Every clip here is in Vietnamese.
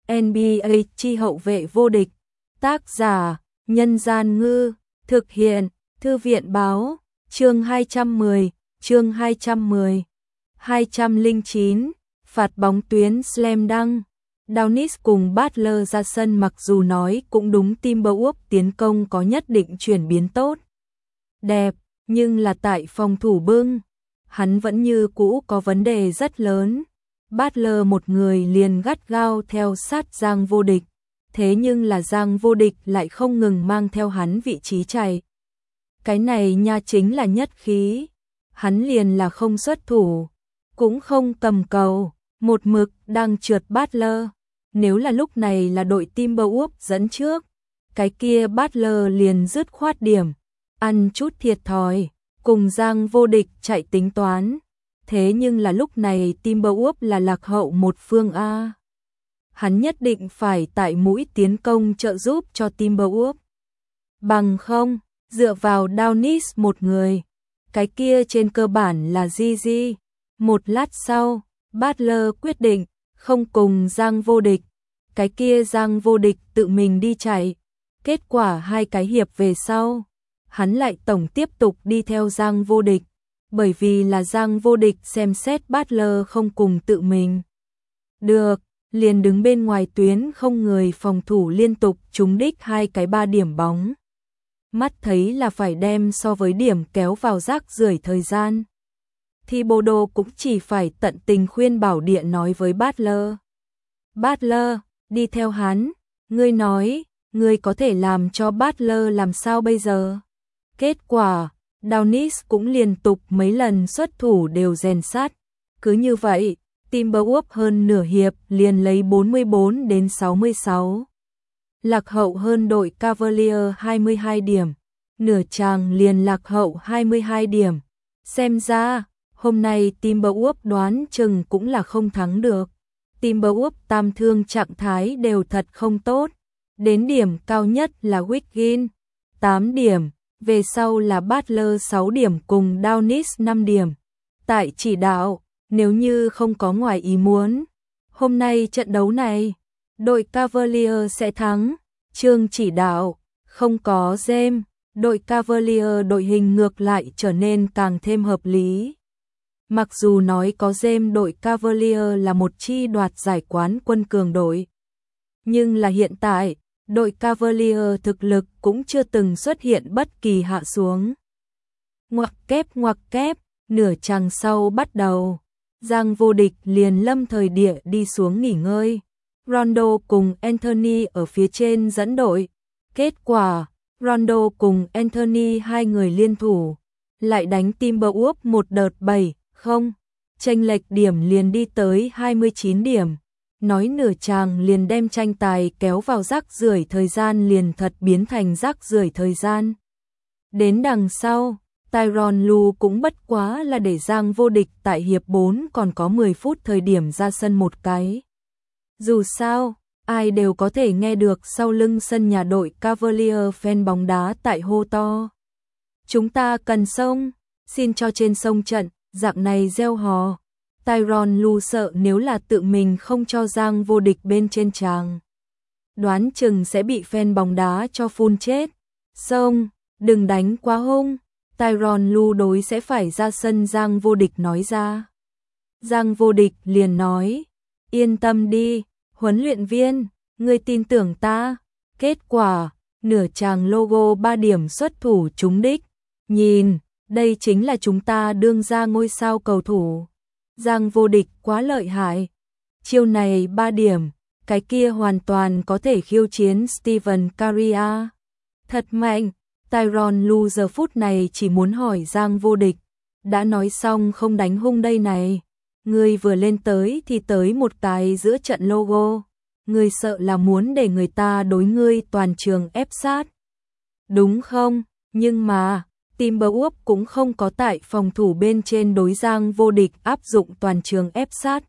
NBA chi hậu vệ vô địch. Tác giả: Nhân Gian Ngư. Thực hiện: Thư viện Báo. Chương 210. Chương 210. 209. Phạt bóng tuyến slam dunk. Downis cùng Butler ra sân, mặc dù nói cũng đúng Timberwolves tiến công có nhất định chuyển biến tốt đẹp, nhưng là tại phòng thủ bưng, hắn vẫn như cũ có vấn đề rất lớn. Butler một người liền gắt gao theo sát Giang Vô Địch, thế nhưng là Giang Vô Địch lại không ngừng mang theo hắn vị trí chạy. Cái này nha chính là nhất khí, hắn liền là không xuất thủ, cũng không cầm cầu, một mực đang trượt Butler. Nếu là lúc này là đội Timberwolves dẫn trước, cái kia Butler liền dứt khoát điểm, ăn chút thiệt thòi, cùng Giang Vô Địch chạy tính toán. Thế nhưng là lúc này Timberwolves là lạc hậu một phương A. Hắn nhất định phải tại mũi tiến công trợ giúp cho Timberwolves. Bằng không, dựa vào Downis một người, cái kia trên cơ bản là GG. Một lát sau, Butler quyết định không cùng Giang Vô Địch, cái kia Giang Vô Địch tự mình đi chạy. Kết quả hai cái hiệp về sau, hắn lại tổng tiếp tục đi theo Giang Vô Địch, bởi vì là Giang Vô Địch xem xét Butler không cùng tự mình được, liền đứng bên ngoài tuyến không người phòng thủ, liên tục trúng đích hai cái 3 điểm bóng. Mắt thấy là phải đem so với điểm kéo vào rác rưởi thời gian, thì Thibodeau cũng chỉ phải tận tình khuyên bảo điện nói với Butler. Butler, đi theo hắn, ngươi nói, ngươi có thể làm cho Butler làm sao bây giờ? Kết quả, Downis cũng liên tục mấy lần xuất thủ đều rèn sát. Cứ như vậy, Timberwolves hơn nửa hiệp liền lấy 44-66. Lạc hậu hơn đội Cavaliers 22 điểm. Nửa chàng liền lạc hậu 22 điểm. Xem ra, hôm nay Timberwolves đoán chừng cũng là không thắng được. Timberwolves tam thương trạng thái đều thật không tốt. Đến điểm cao nhất là Wiggins, 8 điểm. Về sau là Butler 6 điểm cùng Downis 5 điểm. Tại chỉ đạo, nếu như không có ngoài ý muốn, hôm nay trận đấu này, đội Cavaliers sẽ thắng. Chương chỉ đạo, không có James, đội Cavaliers đội hình ngược lại trở nên càng thêm hợp lý. Mặc dù nói có James, đội Cavaliers là một chi đoạt giải quán quân cường đội, nhưng là hiện tại, đội Cavaliers thực lực cũng chưa từng xuất hiện bất kỳ hạ xuống. Ngoặc kép, nửa chàng sau bắt đầu, Giang Vô Địch liền lâm thời địa đi xuống nghỉ ngơi. Rondo cùng Anthony ở phía trên dẫn đội. Kết quả, Rondo cùng Anthony hai người liên thủ, lại đánh Timberwolves một đợt 7-0, chênh lệch điểm liền đi tới 29 điểm. Nói nửa chàng liền đem tranh tài kéo vào rác rưởi thời gian liền thật biến thành rác rưởi thời gian. Đến đằng sau, Tyronn Lue cũng bất quá là để Giang Vô Địch tại hiệp 4 còn có 10 phút thời điểm ra sân một cái. Dù sao, ai đều có thể nghe được sau lưng sân nhà đội Cavaliers fan bóng đá tại hô to. Chúng ta cần sông, xin cho trên sông trận, dạng này gieo hò. Tyronn Lue sợ nếu là tự mình không cho Giang Vô Địch bên trên tràng, đoán chừng sẽ bị fan bóng đá cho phun chết. Sông, đừng đánh quá hung. Tyronn Lue đối sẽ phải ra sân Giang Vô Địch nói ra. Giang Vô Địch liền nói, yên tâm đi, huấn luyện viên, ngươi tin tưởng ta. Kết quả, nửa chàng logo 3 điểm xuất thủ trúng đích. Nhìn, đây chính là chúng ta đương ra ngôi sao cầu thủ. Giang Vô Địch quá lợi hại. Chiêu này 3 điểm, cái kia hoàn toàn có thể khiêu chiến Stephen Curry. Thật mạnh. Tyronn Lue giờ phút này chỉ muốn hỏi Giang Vô Địch, đã nói xong không đánh hung đây này, ngươi vừa lên tới thì tới một cái giữa trận logo, ngươi sợ là muốn để người ta đối ngươi toàn trường ép sát, đúng không? Nhưng mà, Timberwolves cũng không có tại phòng thủ bên trên đối Giang Vô Địch áp dụng toàn trường ép sát,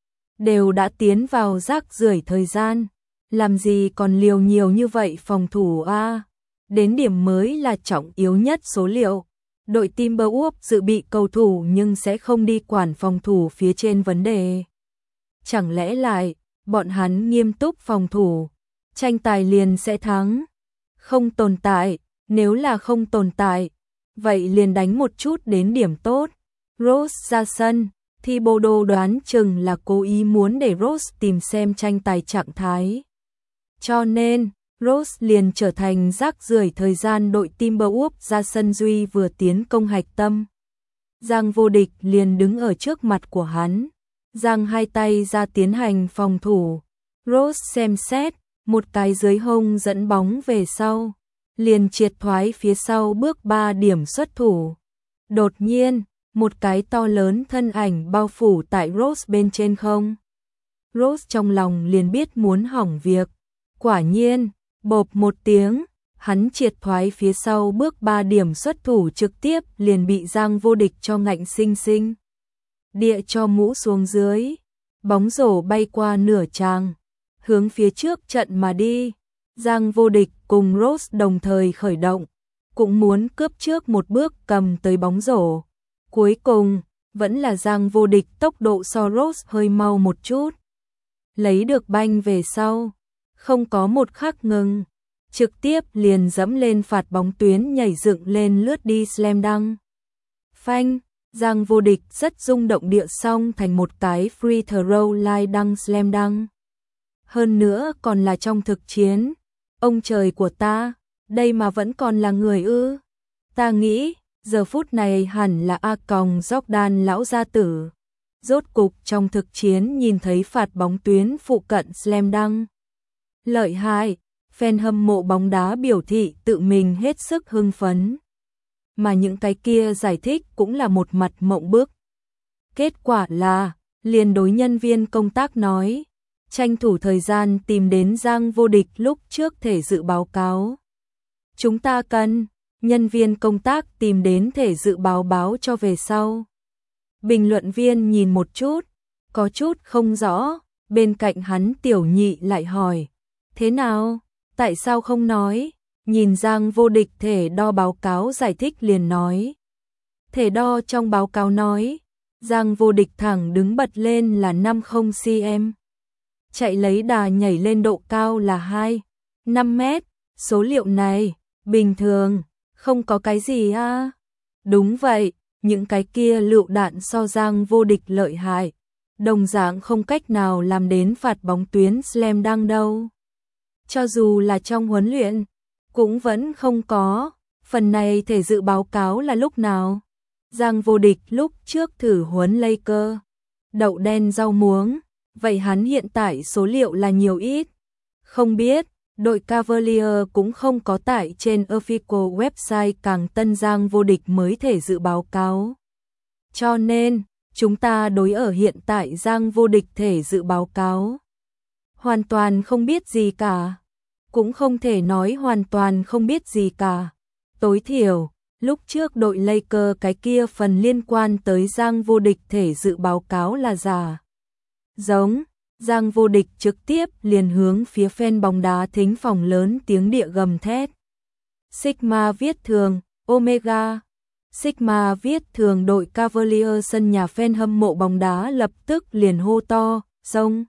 đều đã tiến vào rác rưởi thời gian, làm gì còn liều nhiều như vậy phòng thủ a? Đến điểm mới là trọng yếu nhất số liệu. Đội Timberwolves dự bị cầu thủ nhưng sẽ không đi quản phòng thủ phía trên vấn đề. Chẳng lẽ lại, bọn hắn nghiêm túc phòng thủ, tranh tài liền sẽ thắng. Không tồn tại, nếu là không tồn tại, vậy liền đánh một chút đến điểm tốt. Rose ra sân, Thibodeau đoán chừng là cố ý muốn để Rose tìm xem tranh tài trạng thái. Cho nên, Rose liền trở thành rác rưởi thời gian đội Timberwolves ra sân Duy vừa tiến công hạch tâm. Giang Vô Địch liền đứng ở trước mặt của hắn, giang hai tay ra tiến hành phòng thủ. Rose xem xét, một cái dưới hông dẫn bóng về sau, liền triệt thoái phía sau bước 3 điểm xuất thủ. Đột nhiên, một cái to lớn thân ảnh bao phủ tại Rose bên trên không. Rose trong lòng liền biết muốn hỏng việc. Quả nhiên, bộp một tiếng, hắn triệt thoái phía sau bước 3 điểm xuất thủ trực tiếp liền bị Giang Vô Địch cho ngạnh sinh sinh địa cho mũ xuống dưới. Bóng rổ bay qua nửa tràng, hướng phía trước trận mà đi. Giang Vô Địch cùng Rose đồng thời khởi động, cũng muốn cướp trước một bước cầm tới bóng rổ. Cuối cùng, vẫn là Giang Vô Địch tốc độ so Rose hơi mau một chút. Lấy được banh về sau, không có một khắc ngừng, trực tiếp liền dẫm lên phạt bóng tuyến nhảy dựng lên lướt đi slam dunk. Phanh, Giang Vô Địch rất rung động địa xong thành một cái free throw line dunk slam dunk. Hơn nữa còn là trong thực chiến. Ông trời của ta, đây mà vẫn còn là người ư? Ta nghĩ, giờ phút này hẳn là A Còng Jordan lão gia tử. Rốt cục trong thực chiến nhìn thấy phạt bóng tuyến phụ cận slam dunk. Lợi hại, fan hâm mộ bóng đá biểu thị tự mình hết sức hưng phấn. Mà những cái kia giải thích cũng là một mặt mộng bức. Kết quả là, liền đối nhân viên công tác nói, tranh thủ thời gian tìm đến Giang Vô Địch lúc trước thể dự báo cáo. Chúng ta cần, nhân viên công tác tìm đến thể dự báo cho về sau. Bình luận viên nhìn một chút, có chút không rõ, bên cạnh hắn tiểu nhị lại hỏi, thế nào, tại sao không nói? Nhìn Giang Vô Địch thể đo báo cáo giải thích liền nói. Thể đo trong báo cáo nói, Giang Vô Địch thẳng đứng bật lên là 50 cm. Chạy lấy đà nhảy lên độ cao là 5 mét, số liệu này, bình thường, không có cái gì à. Đúng vậy, những cái kia lựu đạn so Giang Vô Địch lợi hại, đồng dạng không cách nào làm đến phạt bóng tuyến slam dunk đâu. Cho dù là trong huấn luyện, cũng vẫn không có. Phần này thể dự báo cáo là lúc nào? Giang Vô Địch lúc trước thử huấn Laker, đậu đen rau muống, vậy hắn hiện tại số liệu là nhiều ít? Không biết, đội Cavalier cũng không có tải trên official website càng tân Giang Vô Địch mới thể dự báo cáo. Cho nên, chúng ta đối ở hiện tại Giang Vô Địch thể dự báo cáo. Hoàn toàn không biết gì cả. Cũng không thể nói hoàn toàn không biết gì cả. Tối thiểu, lúc trước đội Laker cái kia phần liên quan tới Giang Vô Địch thể dự báo cáo là giả. Giống, Giang Vô Địch trực tiếp liền hướng phía fan bóng đá thính phòng lớn tiếng địa gầm thét. Sigma viết thường, Omega. Sigma viết thường đội Cavalier sân nhà fan hâm mộ bóng đá lập tức liền hô to, xông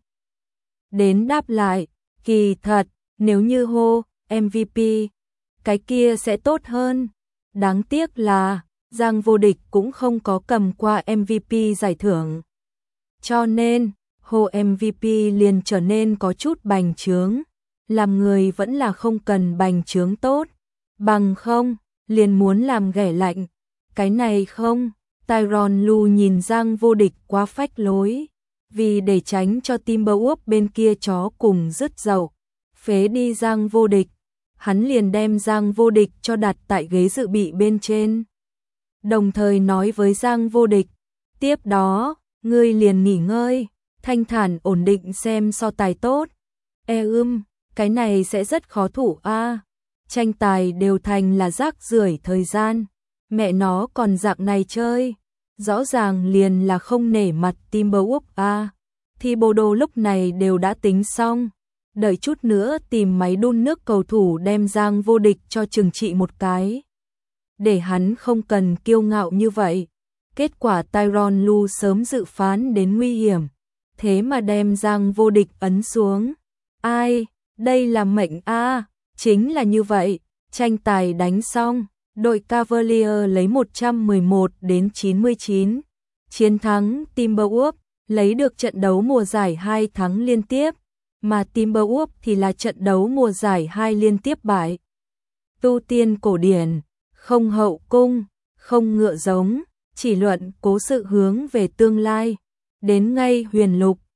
đến đáp lại, kỳ thật, nếu như hô MVP, cái kia sẽ tốt hơn. Đáng tiếc là, Giang Vô Địch cũng không có cầm qua MVP giải thưởng. Cho nên, hô MVP liền trở nên có chút bành trướng. Làm người vẫn là không cần bành trướng tốt. Bằng không, liền muốn làm ghẻ lạnh. Cái này không, Tyronn Lue nhìn Giang Vô Địch quá phách lối. Vì để tránh cho Timberwolves bên kia chó cùng rứt dậu, phế đi Giang Vô Địch, hắn liền đem Giang Vô Địch cho đặt tại ghế dự bị bên trên. Đồng thời nói với Giang Vô Địch, tiếp đó, ngươi liền nghỉ ngơi, thanh thản ổn định xem so tài tốt. Cái này sẽ rất khó thủ a. Tranh tài đều thành là rác rưởi thời gian, mẹ nó còn dạng này chơi. Rõ ràng liền là không nể mặt Timberwolves a. Thibodeau lúc này đều đã tính xong, đợi chút nữa tìm máy đun nước cầu thủ đem Giang Vô Địch cho trừng trị một cái. Để hắn không cần kiêu ngạo như vậy. Kết quả Tyronn Lue sớm dự phán đến nguy hiểm. thế mà đem Giang Vô Địch ấn xuống. Ai, đây là mệnh a, chính là như vậy, tranh tài đánh xong, đội Cavalier lấy 111-99, chiến thắng Timberwolves, lấy được trận đấu mùa giải 2 thắng liên tiếp, mà Timberwolves thì là trận đấu mùa giải 2 liên tiếp bại. Tu tiên cổ điển, không hậu cung, không ngựa giống, chỉ luận cố sự hướng về tương lai. Đến ngay huyền lục,